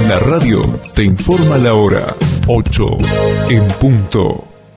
La radio te informa la hora 8 en punto.